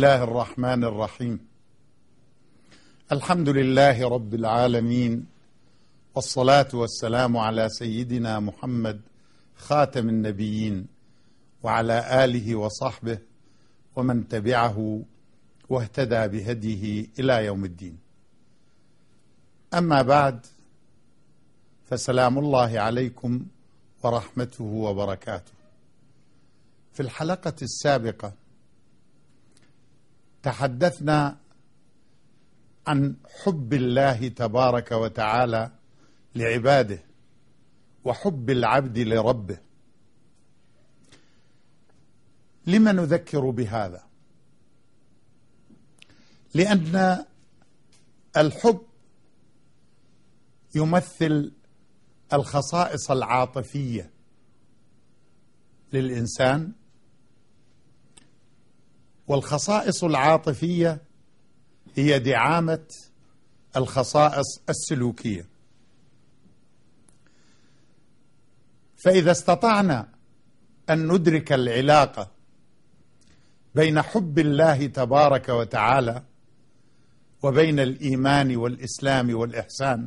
الله الرحمن الرحيم. الحمد لله رب العالمين، والصلاة والسلام على سيدنا محمد خاتم النبيين وعلى آله وصحبه ومن تبعه واهتدى بهديه إلى يوم الدين. أما بعد، فسلام الله عليكم ورحمته وبركاته. في الحلقة السابقة تحدثنا عن حب الله تبارك وتعالى لعباده وحب العبد لربه. لما نذكر بهذا؟ لأن الحب يمثل الخصائص العاطفية للإنسان، والخصائص العاطفية هي دعامة الخصائص السلوكية. فإذا استطعنا أن ندرك العلاقة بين حب الله تبارك وتعالى وبين الإيمان والإسلام والإحسان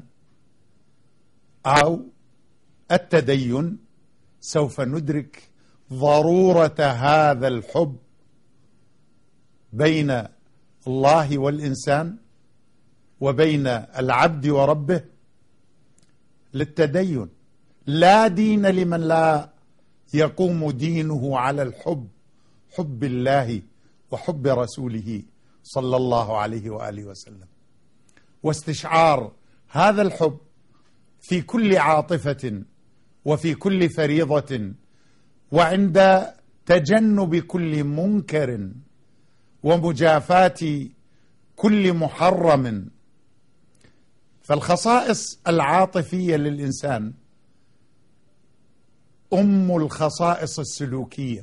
أو التدين، سوف ندرك ضرورة هذا الحب بين الله والإنسان وبين العبد وربه للتدين. لا دين لمن لا يقوم دينه على الحب، حب الله وحب رسوله صلى الله عليه وآله وسلم، واستشعار هذا الحب في كل عاطفة وفي كل فريضة وعند تجنب كل منكر ومجافاة كل محرم. فالخصائص العاطفية للإنسان أم الخصائص السلوكية.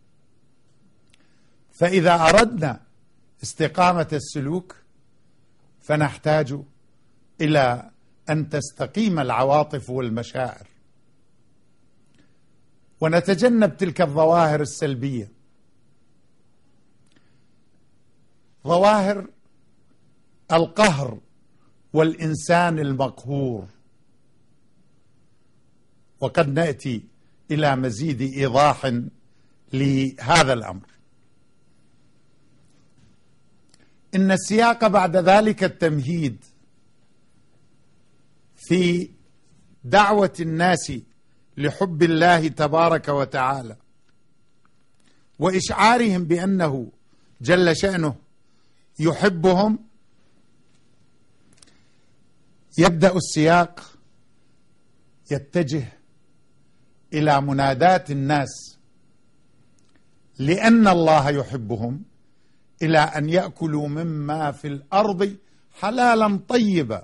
فإذا أردنا استقامة السلوك فنحتاج إلى أن تستقيم العواطف والمشاعر ونتجنب تلك الظواهر السلبية، ظواهر القهر والإنسان المقهور. وقد نأتي إلى مزيد إيضاح لهذا الأمر. إن السياق بعد ذلك التمهيد في دعوة الناس لحب الله تبارك وتعالى وإشعارهم بأنه جل شأنه يحبهم. يبدأ السياق يتجه إلى مناداة الناس لأن الله يحبهم إلى أن يأكلوا مما في الأرض حلالا طيبا،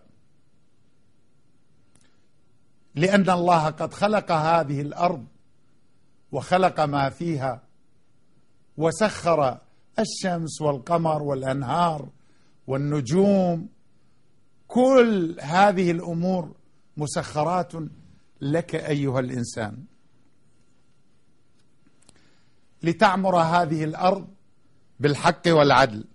لأن الله قد خلق هذه الأرض وخلق ما فيها وسخر الشمس والقمر والأنهار والنجوم، كل هذه الأمور مسخرات لك أيها الإنسان لتعمر هذه الأرض بالحق والعدل.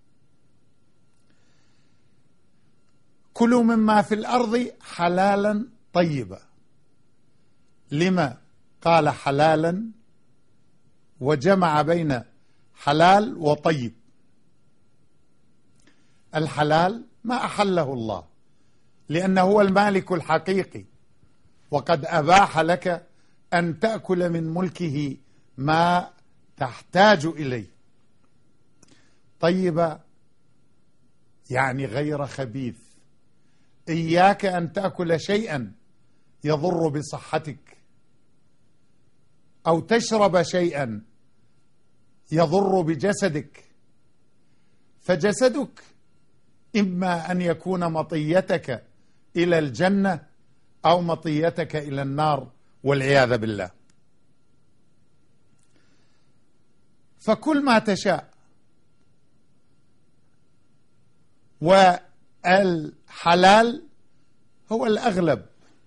كلوا مما في الأرض حلالا طيبا. لما قال حلالا وجمع بين حلال وطيب؟ الحلال ما أحله الله لأنه هو المالك الحقيقي، وقد أباح لك أن تأكل من ملكه ما تحتاج إليه. طيبة يعني غير خبيث. إياك أن تأكل شيئا يضر بصحتك أو تشرب شيئا يضر بجسدك، فجسدك إما أن يكون مطيتك إلى الجنة أو مطيتك إلى النار والعياذ بالله. فكل ما تشاء. والحلال هو الأغلب،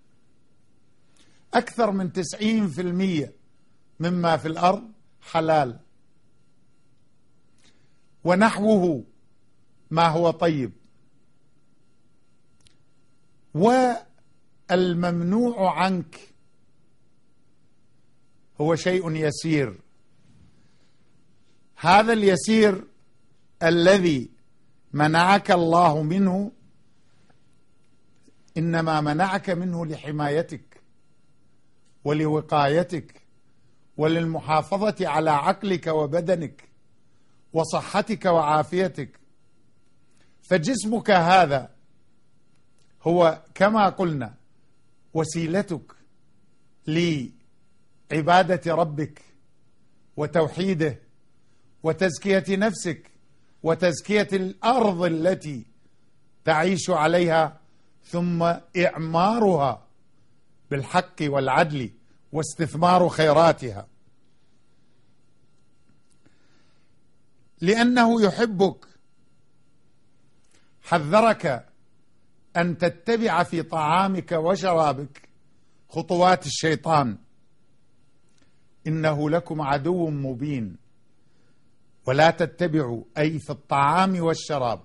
أكثر من 90% مما في الأرض حلال. ونحوه ما هو طيب. والممنوع عنك هو شيء يسير. هذا اليسير الذي منعك الله منه إنما منعك منه لحمايتك ولوقايتك وللمحافظة على عقلك وبدنك وصحتك وعافيتك. فجسمك هذا هو كما قلنا وسيلتك لعبادة ربك وتوحيده وتزكية نفسك وتزكية الأرض التي تعيش عليها، ثم إعمارها بالحق والعدل واستثمار خيراتها. لأنه يحبك حذرك أن تتبع في طعامك وشرابك خطوات الشيطان، إنه لكم عدو مبين. ولا تتبعوا أي في الطعام والشراب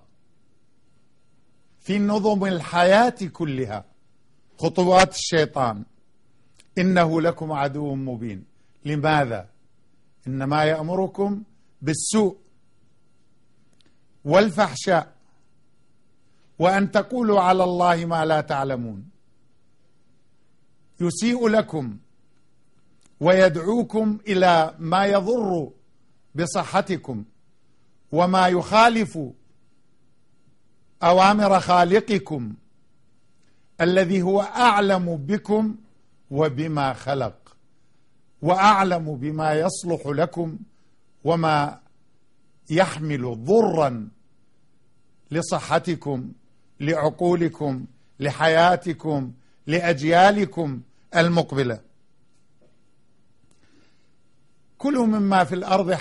في نظم الحياة كلها خطوات الشيطان، إنه لكم عدو مبين. لماذا؟ إنما يأمركم بالسوء والفحشاء وأن تقولوا على الله ما لا تعلمون. يسيء لكم ويدعوكم إلى ما يضر بصحتكم وما يخالف أوامر خالقكم الذي هو أعلم بكم وبما خلق، وأعلم بما يصلح لكم وما يحمل ضرا لصحتكم، لعقولكم، لحياتكم، لأجيالكم المقبلة. كلوا مما في الأرض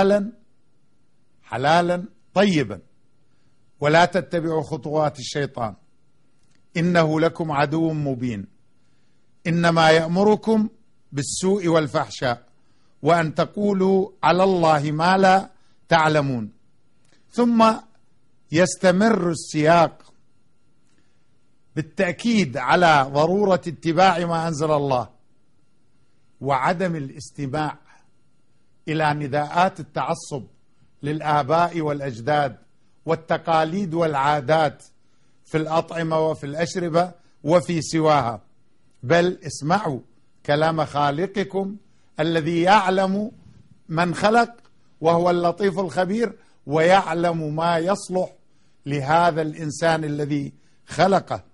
حلالا طيبا ولا تتبعوا خطوات الشيطان إنه لكم عدو مبين. إنما يأمركم بالسوء والفحشاء وأن تقولوا على الله ما لا تعلمون. ثم يستمر السياق بالتأكيد على ضرورة اتباع ما أنزل الله وعدم الاستماع إلى نداءات التعصب للآباء والأجداد والتقاليد والعادات في الأطعمة وفي الأشربة وفي سواها، بل اسمعوا كلام خالقكم الذي يعلم من خلق وهو اللطيف الخبير ويعلم ما يصلح لهذا الإنسان الذي خلقه.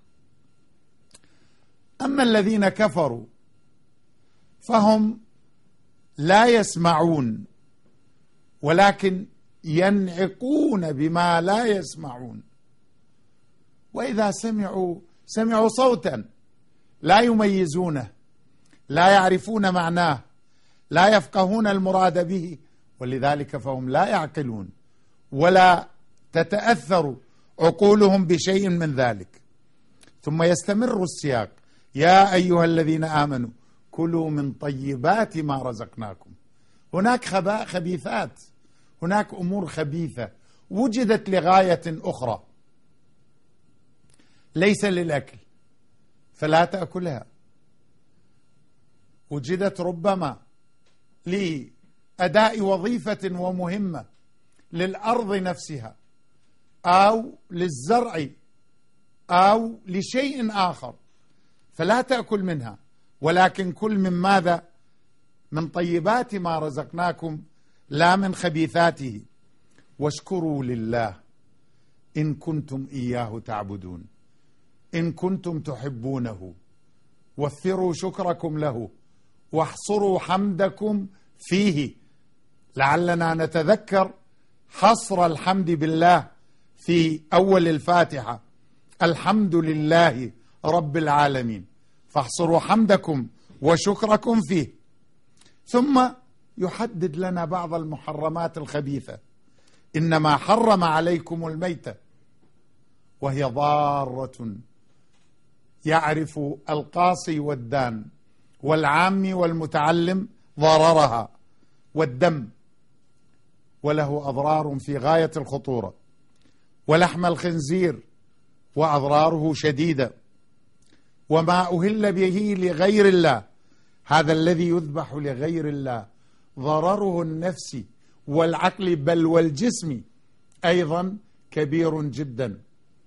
أما الذين كفروا فهم لا يسمعون ولكن ينعقون بما لا يسمعون، وإذا سمعوا صوتا لا يميزونه، لا يعرفون معناه، لا يفقهون المراد به، ولذلك فهم لا يعقلون ولا تتأثر عقولهم بشيء من ذلك. ثم يستمر السياق: يا أيها الذين آمنوا كلوا من طيبات ما رزقناكم. هناك خبيثات، هناك أمور خبيثة وجدت لغاية أخرى ليس للأكل فلا تأكلها، وجدت ربما لأداء وظيفة ومهمة للأرض نفسها أو للزرع أو لشيء آخر، فلا تأكل منها، ولكن كل من ماذا؟ من طيبات ما رزقناكم لا من خبيثاته. واشكروا لله إن كنتم إياه تعبدون، إن كنتم تحبونه وفروا شكركم له واحصروا حمدكم فيه، لعلنا نتذكر حصر الحمد بالله في أول الفاتحة: الحمد لله رب العالمين، فاحصروا حمدكم وشكركم فيه. ثم يحدد لنا بعض المحرمات الخبيثة: إنما حرم عليكم الميتة، وهي ضارة يعرف القاصي والدان والعام والمتعلم ضررها، والدم وله أضرار في غاية الخطورة، ولحم الخنزير وأضراره شديدة، وما أهل به لغير الله، هذا الذي يذبح لغير الله ضرره النفسي والعقل بل والجسم أيضا كبير جدا،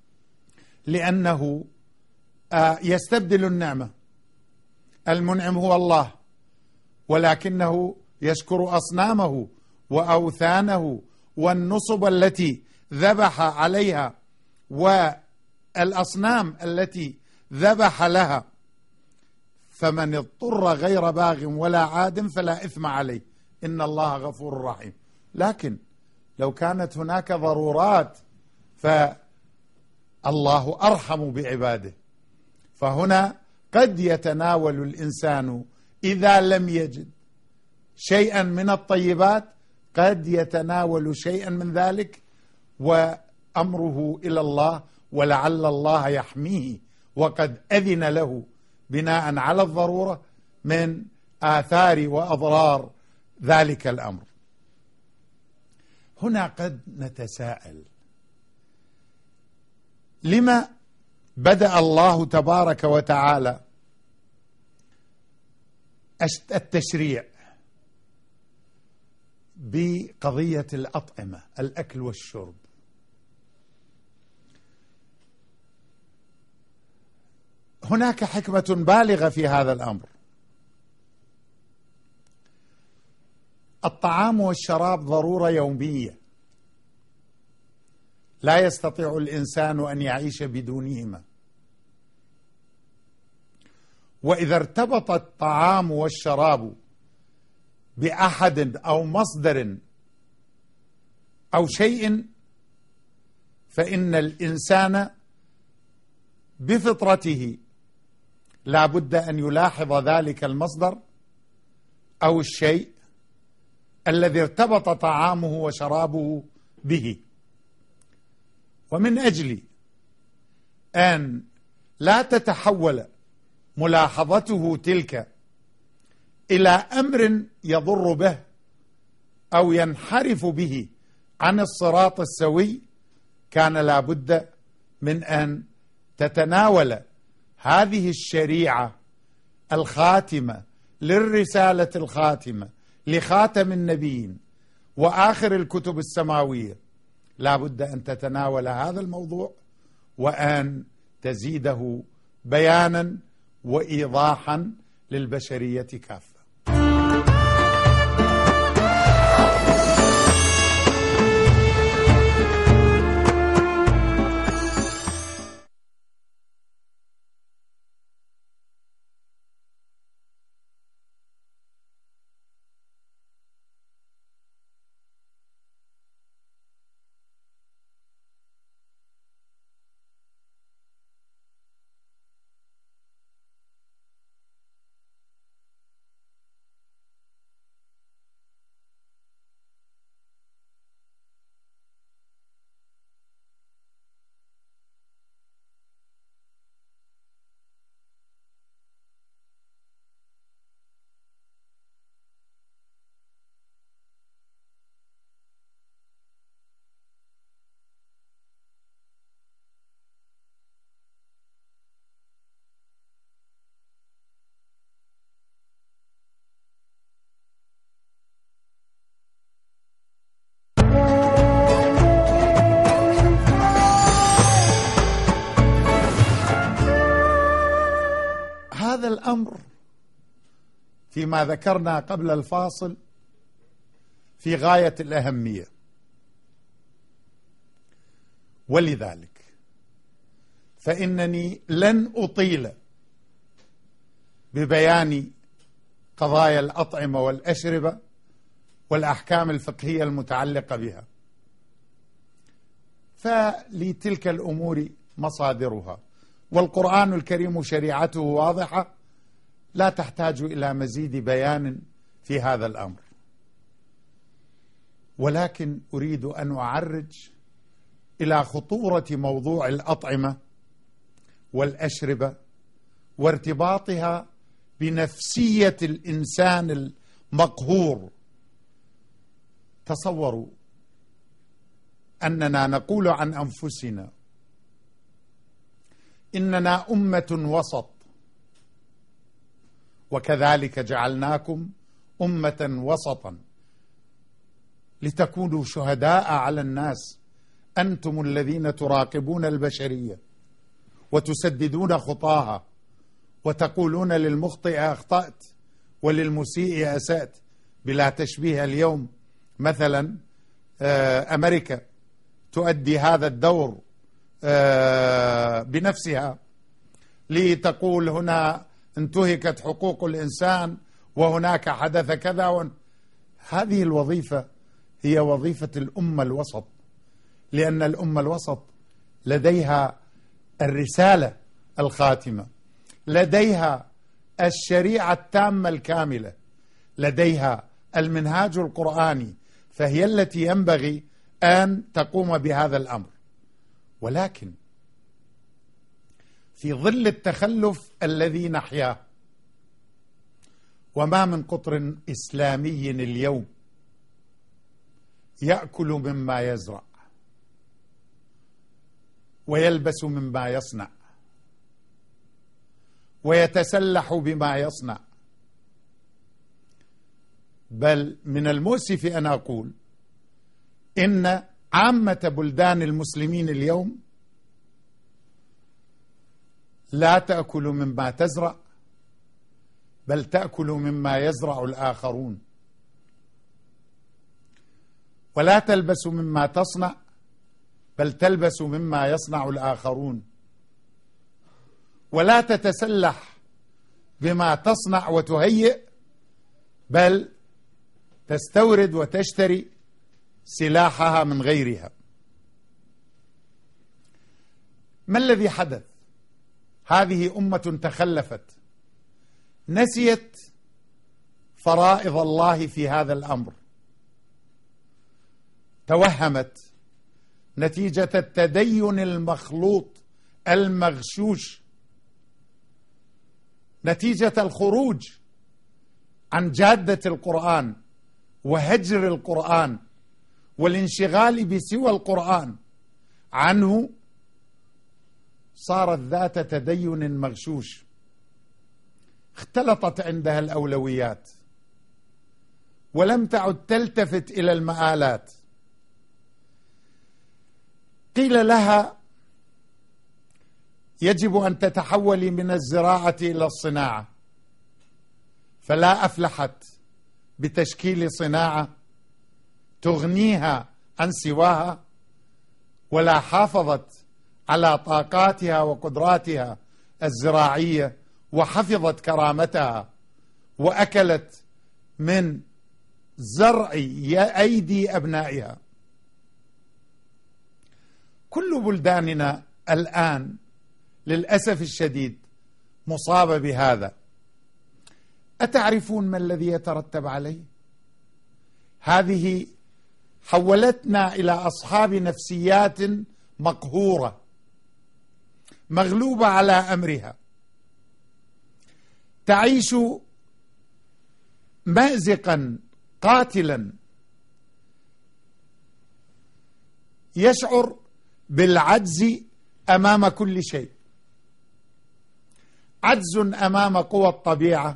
لأنه يستبدل النعمة. المنعم هو الله، ولكنه يشكر أصنامه وأوثانه والنصب التي ذبح عليها والأصنام التي ذبح لها. فمن اضطر غير باغ ولا عاد فلا إثم عليه، إن الله غفور رحيم. لكن لو كانت هناك ضرورات فالله أرحم بعباده، فهنا قد يتناول الإنسان إذا لم يجد شيئا من الطيبات، قد يتناول شيئا من ذلك وأمره إلى الله، ولعل الله يحميه وقد أذن له بناء على الضرورة من آثار وأضرار ذلك الأمر. هنا قد نتساءل: لما بدأ الله تبارك وتعالى التشريع بقضية الأطعمة، الأكل والشرب؟ هناك حكمة بالغة في هذا الأمر. الطعام والشراب ضرورة يومية، لا يستطيع الإنسان أن يعيش بدونهما، وإذا ارتبط الطعام والشراب بأحد أو مصدر أو شيء فإن الإنسان بفطرته لا بد أن يلاحظ ذلك المصدر أو الشيء الذي ارتبط طعامه وشرابه به. ومن أجل أن لا تتحول ملاحظته تلك إلى أمر يضر به أو ينحرف به عن الصراط السوي، كان لا بد من أن تتناول هذه الشريعة الخاتمة للرسالة الخاتمة لخاتم النبيين وآخر الكتب السماوية، لا بد أن تتناول هذا الموضوع وأن تزيده بيانا وإيضاحا للبشرية كافة. هذا الأمر فيما ذكرنا قبل الفاصل في غاية الأهمية، ولذلك فإنني لن أطيل ببيان قضايا الأطعمة والأشربة والأحكام الفقهية المتعلقة بها، فلتلك الأمور مصادرها، والقرآن الكريم شريعته واضحة لا تحتاج إلى مزيد بيان في هذا الأمر. ولكن أريد أن أعرج إلى خطورة موضوع الأطعمة والأشربة وارتباطها بنفسية الإنسان المقهور. تصوروا أننا نقول عن أنفسنا إننا أمة وسط، وكذلك جعلناكم أمة وسطا لتكونوا شهداء على الناس، أنتم الذين تراقبون البشرية وتسددون خطاها وتقولون للمخطئ أخطأت وللمسيء أسأت، بلا تشبيه. اليوم مثلا أمريكا تؤدي هذا الدور بنفسها لتقول هنا انتهكت حقوق الإنسان وهناك حدث كذا هذه الوظيفة هي وظيفة الأمة الوسط، لأن الأمة الوسط لديها الرسالة الخاتمة، لديها الشريعة التامة الكاملة، لديها المنهاج القرآني، فهي التي ينبغي أن تقوم بهذا الأمر. ولكن في ظل التخلف الذي نحياه، وما من قطر إسلامي اليوم يأكل مما يزرع ويلبس مما يصنع ويتسلح بما يصنع، بل من المؤسف أن أقول إن عامة بلدان المسلمين اليوم لا تأكل مما تزرع، بل تأكل مما يزرع الآخرون، ولا تلبس مما تصنع، بل تلبس مما يصنع الآخرون، ولا تتسلح بما تصنع وتهيئ، بل تستورد وتشتري سلاحها من غيرها. ما الذي حدث؟ هذه أمة تخلفت، نسيت فرائض الله في هذا الأمر، توهمت نتيجة التدين المخلوط المغشوش، نتيجة الخروج عن جادة القرآن وهجر القرآن والانشغال بسوى القرآن عنه، صارت ذات تدين مغشوش، اختلطت عندها الأولويات ولم تعد تلتفت إلى المآلات. قيل لها يجب أن تتحولي من الزراعة إلى الصناعة، فلا أفلحت بتشكيل صناعة تغنيها عن سواها، ولا حافظت على طاقاتها وقدراتها الزراعية وحفظت كرامتها، وأكلت من زرع أيدي أبنائها. كل بلداننا الآن للأسف الشديد مصابة بهذا. أتعرفون ما الذي يترتب عليه؟ هذه حولتنا إلى أصحاب نفسيات مقهورة مغلوبة على أمرها، تعيش مأزقا قاتلا، يشعر بالعجز أمام كل شيء، عجز أمام قوى الطبيعة،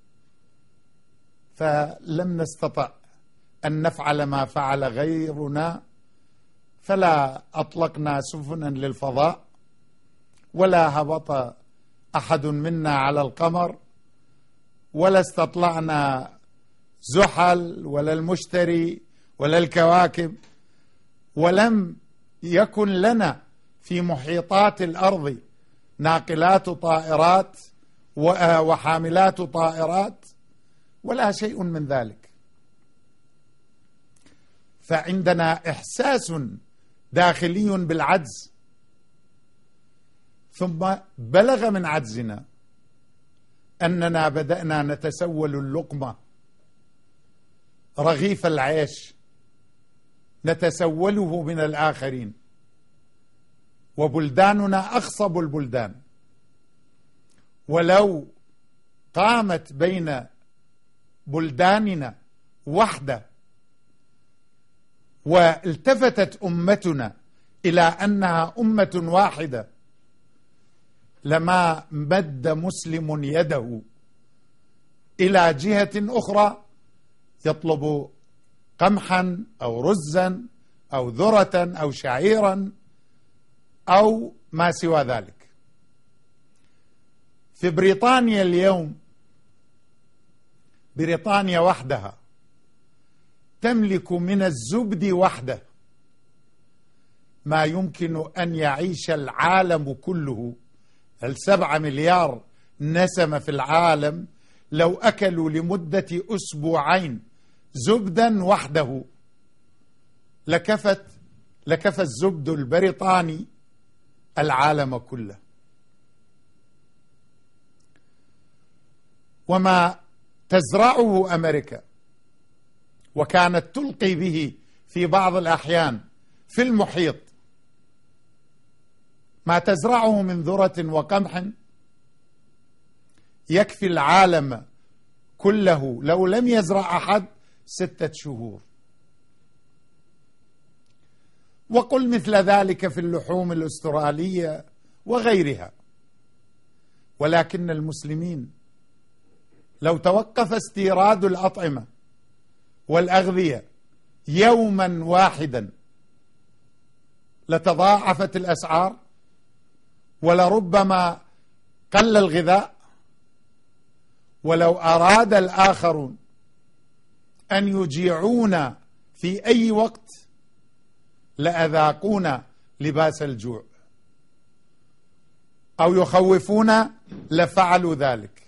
فلم نستطع أن نفعل ما فعل غيرنا، فلا أطلقنا سفنا للفضاء، ولا هبط أحد منا على القمر، ولا استطلعنا زحل ولا المشتري ولا الكواكب، ولم يكن لنا في محيطات الأرض ناقلات طائرات وحاملات طائرات ولا شيء من ذلك. فعندنا إحساس داخلي بالعجز، ثم بلغ من عجزنا أننا بدأنا نتسول اللقمة، رغيف العيش نتسوله من الآخرين، وبلداننا أخصب البلدان. ولو قامت بين بلداننا وحدة والتفتت أمتنا إلى أنها أمة واحدة لما مد مسلم يده إلى جهة أخرى يطلب قمحا أو رزا أو ذرة أو شعيرا أو ما سوى ذلك. في بريطانيا اليوم، بريطانيا وحدها تملك من الزبد وحده ما يمكن أن يعيش العالم كله، 7 مليار نسمة في العالم، لو أكلوا لمدة أسبوعين زبدا وحده لكفى الزبد البريطاني العالم كله. وما تزرعه أمريكا وكانت تلقي به في بعض الأحيان في المحيط، ما تزرعه من ذرة وقمح يكفي العالم كله لو لم يزرع أحد 6 شهور. وقل مثل ذلك في اللحوم الأسترالية وغيرها. ولكن المسلمين لو توقف استيراد الأطعمة والأغذية يوما واحدا لتضاعفت الأسعار، ولربما قل الغذاء. ولو أراد الآخرون أن يجيعونا في أي وقت لأذاقونا لباس الجوع، أو يخوفونا لفعلوا ذلك.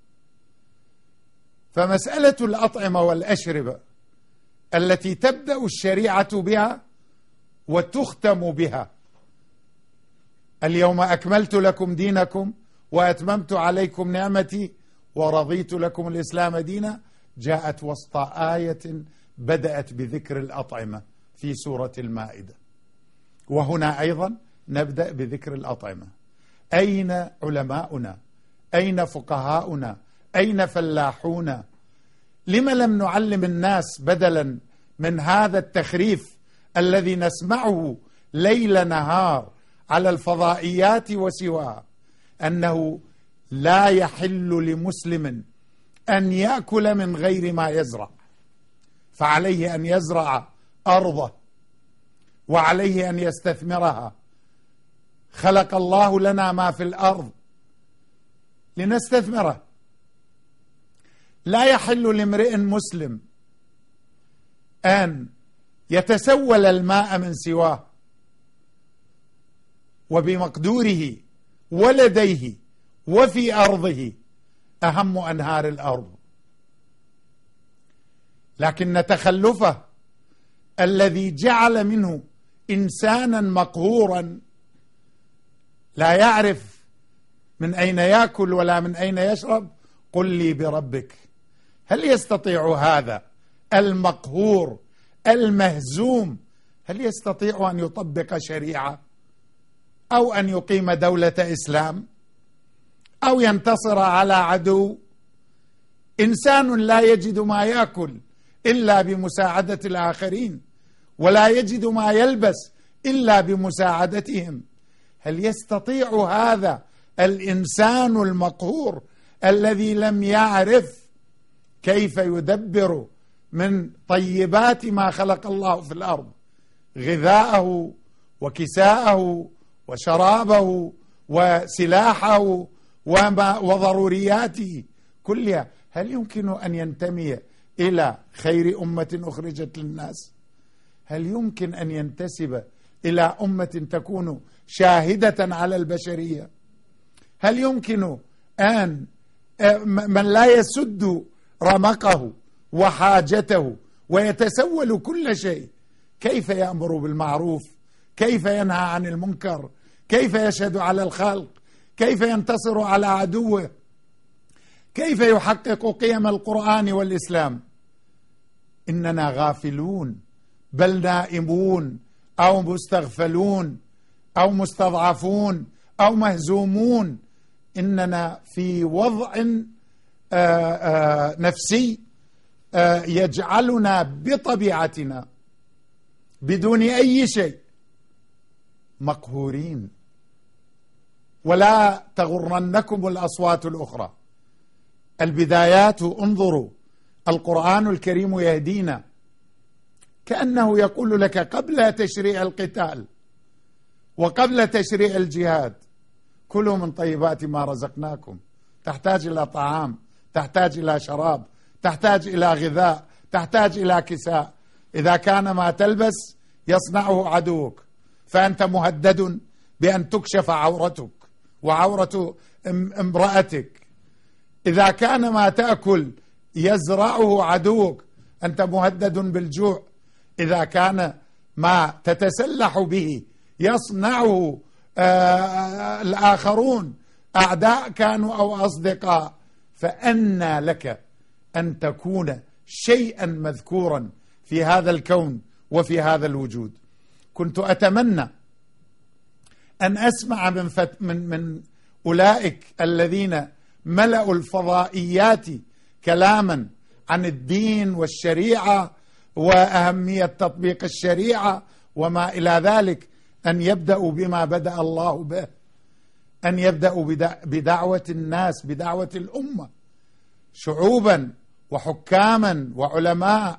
فمسألة الأطعمة والأشربة التي تبدأ الشريعة بها وتختم بها، اليوم أكملت لكم دينكم وأتممت عليكم نعمتي ورضيت لكم الإسلام دينا، جاءت وسط آية بدأت بذكر الأطعمة في سورة المائدة. وهنا أيضا نبدأ بذكر الأطعمة. أين علماؤنا؟ أين فقهاؤنا؟ أين فلاحونا؟ لما لم نعلم الناس بدلا من هذا التخريف الذي نسمعه ليل نهار على الفضائيات وسواها، أنه لا يحل لمسلم أن يأكل من غير ما يزرع، فعليه أن يزرع أرضه وعليه أن يستثمرها. خلق الله لنا ما في الأرض لنستثمره. لا يحل لامرئ مسلم أن يتسول الماء من سواه وبمقدوره ولديه وفي أرضه أهم أنهار الأرض. لكن تخلفه الذي جعل منه إنسانا مقهورا لا يعرف من أين يأكل ولا من أين يشرب، قل لي بربك هل يستطيع هذا المقهور المهزوم، هل يستطيع أن يطبق شريعة أو أن يقيم دولة إسلام أو ينتصر على عدو؟ إنسان لا يجد ما يأكل إلا بمساعدة الآخرين، ولا يجد ما يلبس إلا بمساعدتهم. هل يستطيع هذا الإنسان المقهور الذي لم يعرف كيف يدبر من طيبات ما خلق الله في الأرض غذاءه وكساءه وشرابه وسلاحه وضرورياته كلها، هل يمكن أن ينتمي إلى خير أمة أخرجت للناس؟ هل يمكن أن ينتسب إلى أمة تكون شاهدة على البشرية؟ هل يمكن أن من لا يسد رمقه وحاجته ويتسول كل شيء، كيف يأمر بالمعروف؟ كيف ينهى عن المنكر؟ كيف يشهد على الخلق؟ كيف ينتصر على عدوه؟ كيف يحقق قيم القرآن والإسلام؟ إننا غافلون، بل نائمون أو مستغفلون أو مستضعفون أو مهزومون. إننا في وضع نفسي يجعلنا بطبيعتنا بدون أي شيء مقهورين. ولا تغرنكم الأصوات الأخرى. البدايات انظروا، القرآن الكريم يهدينا كأنه يقول لك قبل تشريع القتال وقبل تشريع الجهاد: كلوا من طيبات ما رزقناكم. تحتاج إلى طعام، تحتاج إلى شراب، تحتاج إلى غذاء، تحتاج إلى كساء. إذا كان ما تلبس يصنعه عدوك فأنت مهدد بأن تكشف عورتك وعورة امرأتك. إذا كان ما تأكل يزرعه عدوك أنت مهدد بالجوع. إذا كان ما تتسلح به يصنعه الآخرون أعداء كانوا أو أصدقاء، فأنى لك أن تكون شيئا مذكورا في هذا الكون وفي هذا الوجود. كنت أتمنى أن أسمع من أولئك الذين ملأوا الفضائيات كلاما عن الدين والشريعة وأهمية تطبيق الشريعة وما إلى ذلك، أن يبدأوا بما بدأ الله به، أن يبدأوا بدعوة الناس، بدعوة الأمة، شعوبا وحكاما وعلماء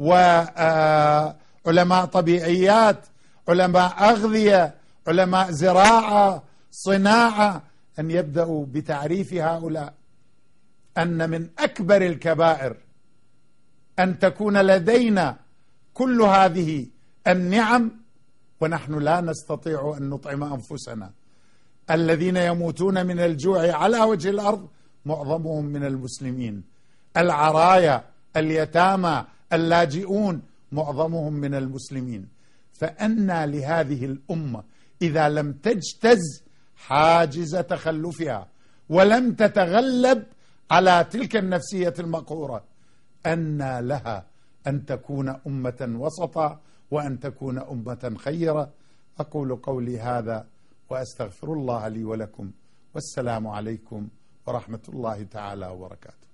وعلماء طبيعيات، علماء أغذية، علماء زراعة، صناعة، أن يبدأوا بتعريف هؤلاء أن من أكبر الكبائر أن تكون لدينا كل هذه النعم ونحن لا نستطيع أن نطعم أنفسنا. الذين يموتون من الجوع على وجه الأرض معظمهم من المسلمين، العرايا، اليتامى، اللاجئون معظمهم من المسلمين. فأنى لهذه الأمة إذا لم تجتز حاجز تخلفها ولم تتغلب على تلك النفسية المقهورة، أنى لها أن تكون أمة وسطا وأن تكون أمة خيرة. أقول قولي هذا وأستغفر الله لي ولكم، والسلام عليكم ورحمة الله تعالى وبركاته.